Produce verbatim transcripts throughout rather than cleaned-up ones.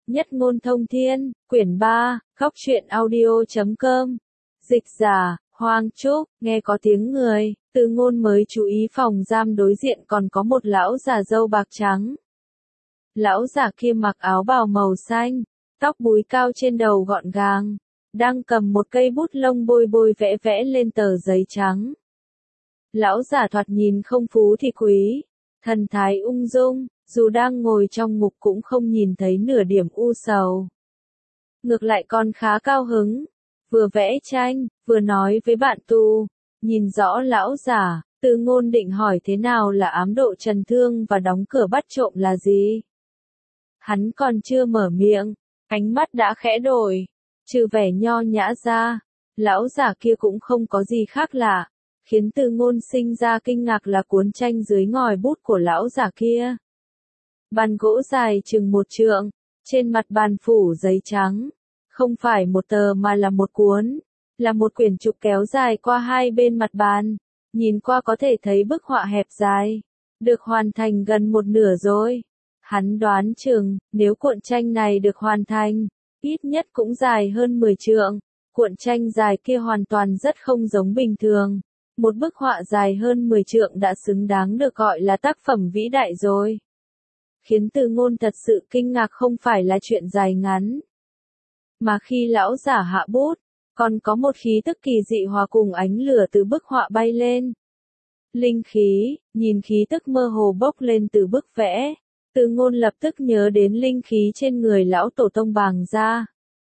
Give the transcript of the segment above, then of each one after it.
Nhất ngôn thông thiên, quyển ba, góc truyện audio chấm com. Dịch giả, Hoàng Trúc, nghe có tiếng người, Từ Ngôn mới chú ý phòng giam đối diện còn có một lão già râu bạc trắng. Lão già kia mặc áo bào màu xanh, tóc búi cao trên đầu gọn gàng, đang cầm một cây bút lông bôi bôi vẽ vẽ lên tờ giấy trắng. Lão già thoạt nhìn không phú thì quý, thần thái ung dung, dù đang ngồi trong ngục cũng không nhìn thấy nửa điểm u sầu. Ngược lại còn khá cao hứng, vừa vẽ tranh, vừa nói với bạn tù. Nhìn rõ lão già, Từ Ngôn định hỏi thế nào là ám độ trần thương và đóng cửa bắt trộm là gì. Hắn còn chưa mở miệng, ánh mắt đã khẽ đổi, trừ vẻ nho nhã ra, lão già kia cũng không có gì khác lạ, khiến Từ Ngôn sinh ra kinh ngạc là cuốn tranh dưới ngòi bút của lão già kia. Bàn gỗ dài chừng một trượng, trên mặt bàn phủ giấy trắng, không phải một tờ mà là một cuốn, là một quyển trục kéo dài qua hai bên mặt bàn, nhìn qua có thể thấy bức họa hẹp dài, được hoàn thành gần một nửa rồi. Hắn đoán chừng, nếu cuộn tranh này được hoàn thành, ít nhất cũng dài hơn mười trượng, cuộn tranh dài kia hoàn toàn rất không giống bình thường. Một bức họa dài hơn mười trượng đã xứng đáng được gọi là tác phẩm vĩ đại rồi. Khiến Từ Ngôn thật sự kinh ngạc không phải là chuyện dài ngắn, mà khi lão giả hạ bút, còn có một khí tức kỳ dị hòa cùng ánh lửa từ bức họa bay lên. Linh khí, nhìn khí tức mơ hồ bốc lên từ bức vẽ, Từ Ngôn lập tức nhớ đến linh khí trên người lão tổ tông Bàng gia.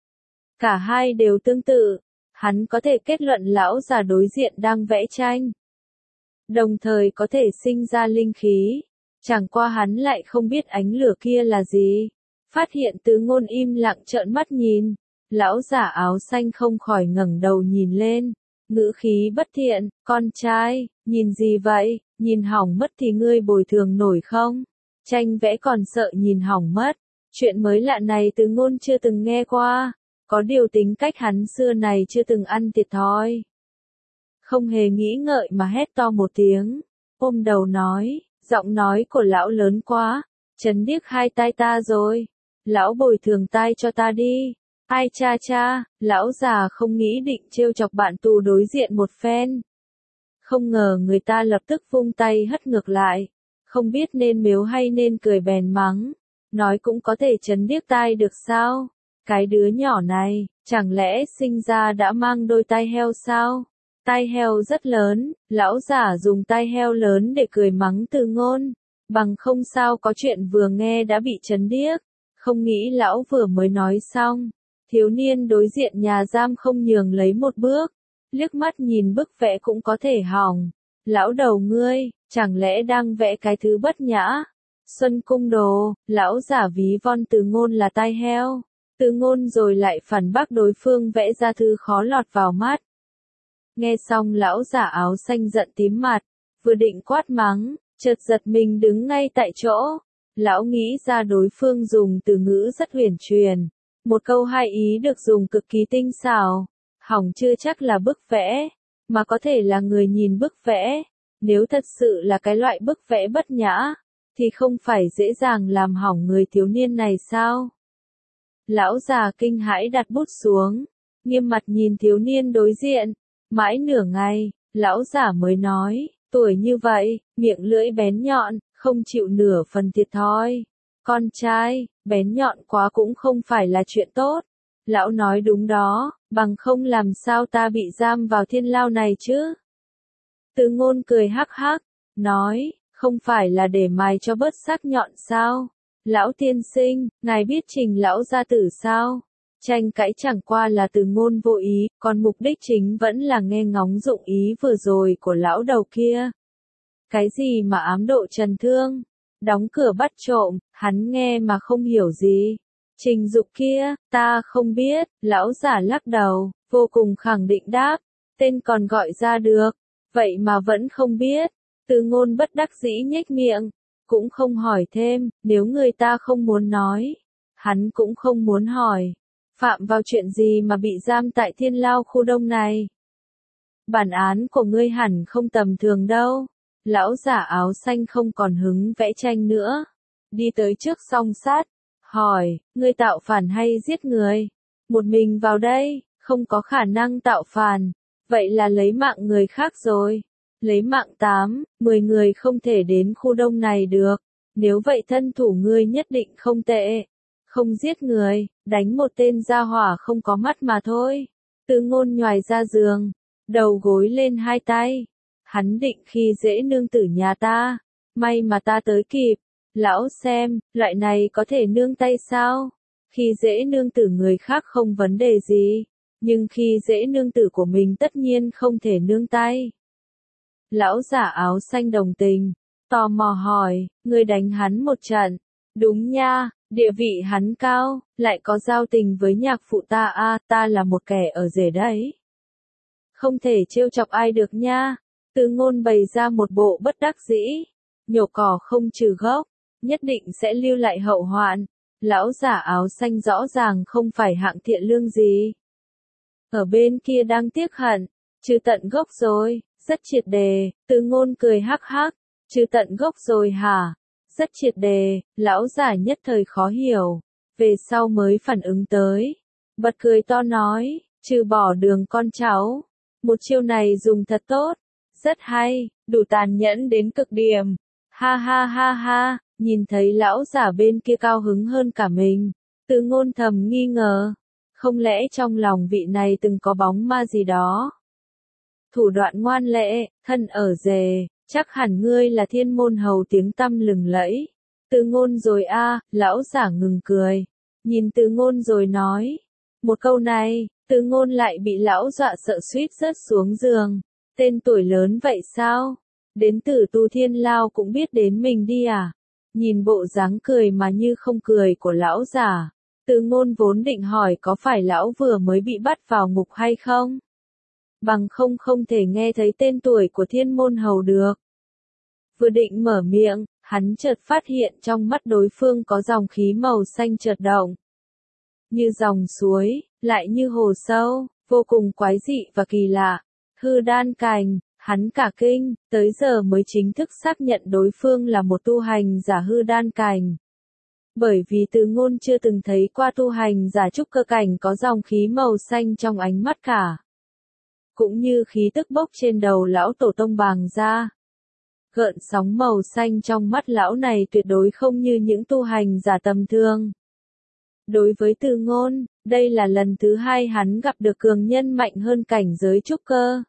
Cả hai đều tương tự, hắn có thể kết luận lão già đối diện đang vẽ tranh, đồng thời có thể sinh ra linh khí. Chẳng qua hắn lại không biết ánh lửa kia là gì. Phát hiện Từ Ngôn im lặng trợn mắt nhìn, lão giả áo xanh không khỏi ngẩng đầu nhìn lên, ngữ khí bất thiện, con trai, nhìn gì vậy, nhìn hỏng mất thì ngươi bồi thường nổi không? Tranh vẽ còn sợ nhìn hỏng mất, chuyện mới lạ này Từ Ngôn chưa từng nghe qua, có điều tính cách hắn xưa này chưa từng ăn thiệt thòi. Không hề nghĩ ngợi mà hét to một tiếng, ôm đầu nói. Giọng nói của lão lớn quá, chấn điếc hai tai ta rồi. Lão bồi thường tai cho ta đi. Ai cha cha, lão già không nghĩ định trêu chọc bạn tù đối diện một phen. Không ngờ người ta lập tức vung tay hất ngược lại. Không biết nên mếu hay nên cười bèn mắng. Nói cũng có thể chấn điếc tai được sao? Cái đứa nhỏ này, chẳng lẽ sinh ra đã mang đôi tai heo sao? Tai heo rất lớn, lão giả dùng tai heo lớn để cười mắng Từ Ngôn, bằng không sao có chuyện vừa nghe đã bị chấn điếc, không nghĩ lão vừa mới nói xong, thiếu niên đối diện nhà giam không nhường lấy một bước, liếc mắt nhìn bức vẽ cũng có thể hỏng, lão đầu ngươi, chẳng lẽ đang vẽ cái thứ bất nhã, Xuân Cung Đồ, lão giả ví von Từ Ngôn là tai heo, Từ Ngôn rồi lại phản bác đối phương vẽ ra thứ khó lọt vào mắt. Nghe xong lão giả áo xanh giận tím mặt, vừa định quát mắng, chợt giật mình đứng ngay tại chỗ. Lão nghĩ ra đối phương dùng từ ngữ rất huyền truyền, một câu hai ý được dùng cực kỳ tinh xảo, hỏng chưa chắc là bức vẽ, mà có thể là người nhìn bức vẽ. Nếu thật sự là cái loại bức vẽ bất nhã, thì không phải dễ dàng làm hỏng người thiếu niên này sao? Lão già kinh hãi đặt bút xuống, nghiêm mặt nhìn thiếu niên đối diện. Mãi nửa ngày, lão giả mới nói, tuổi như vậy, miệng lưỡi bén nhọn, không chịu nửa phần thiệt thòi. Con trai, bén nhọn quá cũng không phải là chuyện tốt. Lão nói đúng đó, bằng không làm sao ta bị giam vào thiên lao này chứ? Từ Ngôn cười hắc hắc, nói, không phải là để mài cho bớt sắc nhọn sao? Lão tiên sinh, ngài biết Trình lão gia tử sao? Tranh cãi chẳng qua là Từ Ngôn vô ý, còn mục đích chính vẫn là nghe ngóng dụng ý vừa rồi của lão đầu kia. Cái gì mà ám độ trần thương, đóng cửa bắt trộm, hắn nghe mà không hiểu gì. Trình Dục kia, ta không biết, lão giả lắc đầu, vô cùng khẳng định đáp, tên còn gọi ra được, vậy mà vẫn không biết. Từ Ngôn bất đắc dĩ nhếch miệng, cũng không hỏi thêm, nếu người ta không muốn nói, hắn cũng không muốn hỏi. Phạm vào chuyện gì mà bị giam tại thiên lao khu đông này? Bản án của ngươi hẳn không tầm thường đâu. Lão giả áo xanh không còn hứng vẽ tranh nữa. Đi tới trước song sát, hỏi, ngươi tạo phản hay giết người? Một mình vào đây, không có khả năng tạo phản, vậy là lấy mạng người khác rồi. Lấy mạng tám, mười người không thể đến khu đông này được, nếu vậy thân thủ ngươi nhất định không tệ. Không giết người, đánh một tên gia hỏa không có mắt mà thôi. Từ Ngôn nhoài ra giường, đầu gối lên hai tay. Hắn định khi dễ nương tử nhà ta, may mà ta tới kịp. Lão xem, loại này có thể nương tay sao? Khi dễ nương tử người khác không vấn đề gì, nhưng khi dễ nương tử của mình tất nhiên không thể nương tay. Lão giả áo xanh đồng tình, tò mò hỏi, ngươi đánh hắn một trận. Đúng nha, địa vị hắn cao, lại có giao tình với nhạc phụ ta a, à, ta là một kẻ ở rể đấy. Không thể trêu chọc ai được nha. Từ Ngôn bày ra một bộ bất đắc dĩ, nhổ cỏ không trừ gốc, nhất định sẽ lưu lại hậu hoạn. Lão giả áo xanh rõ ràng không phải hạng thiện lương gì. Ở bên kia đang tiếc hận, trừ tận gốc rồi, rất triệt đề. Từ Ngôn cười hắc hắc, trừ tận gốc rồi hả? Rất triệt đề. Lão giả nhất thời khó hiểu, về sau mới phản ứng tới, bật cười to nói, trừ bỏ đường con cháu. Một chiêu này dùng thật tốt, rất hay, đủ tàn nhẫn đến cực điểm. Ha ha ha ha, nhìn thấy lão giả bên kia cao hứng hơn cả mình, Từ Ngôn thầm nghi ngờ, không lẽ trong lòng vị này từng có bóng ma gì đó. Thủ đoạn ngoan lệ, thân ở rề, chắc hẳn ngươi là thiên môn hầu tiếng tăm lừng lẫy. Từ Ngôn rồi a, à, lão giả ngừng cười, nhìn Từ Ngôn rồi nói, một câu này, Từ Ngôn lại bị lão dọa sợ suýt rớt xuống giường. Tên tuổi lớn vậy sao? Đến từ Tu Thiên Lao cũng biết đến mình đi à? Nhìn bộ dáng cười mà như không cười của lão giả, Từ Ngôn vốn định hỏi có phải lão vừa mới bị bắt vào ngục hay không? Bằng không không thể nghe thấy tên tuổi của thiên môn hầu được. Vừa định mở miệng, hắn chợt phát hiện trong mắt đối phương có dòng khí màu xanh chợt động. Như dòng suối, lại như hồ sâu, vô cùng quái dị và kỳ lạ. Hư đan cành, hắn cả kinh, tới giờ mới chính thức xác nhận đối phương là một tu hành giả hư đan cành. Bởi vì Từ Ngôn chưa từng thấy qua tu hành giả trúc cơ cảnh có dòng khí màu xanh trong ánh mắt cả. Cũng như khí tức bốc trên đầu lão tổ tông bàng ra. Gợn sóng màu xanh trong mắt lão này tuyệt đối không như những tu hành giả tầm thường. Đối với Từ Ngôn, đây là lần thứ hai hắn gặp được cường nhân mạnh hơn cảnh giới trúc cơ.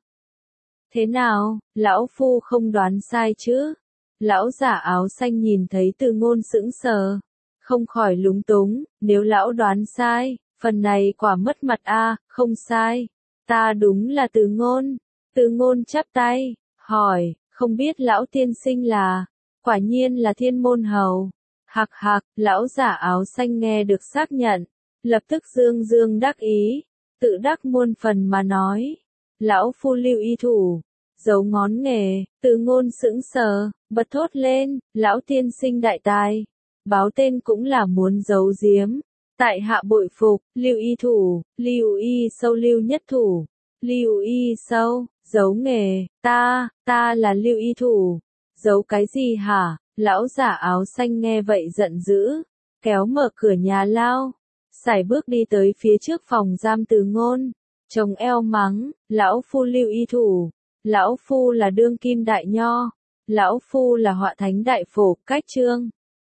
Thế nào, lão phu không đoán sai chứ? Lão giả áo xanh nhìn thấy Từ Ngôn sững sờ, không khỏi lúng túng, nếu lão đoán sai, phần này quả mất mặt a, à, không sai. Ta đúng là Từ Ngôn. Từ Ngôn chắp tay, hỏi, không biết lão tiên sinh là, quả nhiên là thiên môn hầu. Hạc hạc, lão giả áo xanh nghe được xác nhận, lập tức dương dương đắc ý, tự đắc muôn phần mà nói. Lão phu lưu y thủ, giấu ngón nghề. Từ Ngôn sững sờ, bật thốt lên, lão tiên sinh đại tài, báo tên cũng là muốn giấu giếm. Tại hạ bội phục, lưu y thủ, lưu y sâu lưu nhất thủ, lưu y sâu, giấu nghề, ta, ta là lưu y thủ, giấu cái gì hả? Lão giả áo xanh nghe vậy giận dữ, kéo mở cửa nhà lao, sải bước đi tới phía trước phòng giam Từ Ngôn, chống eo mắng, lão phu lưu y thủ, lão phu là đương kim đại nho, lão phu là họa thánh đại phổ, cách trương.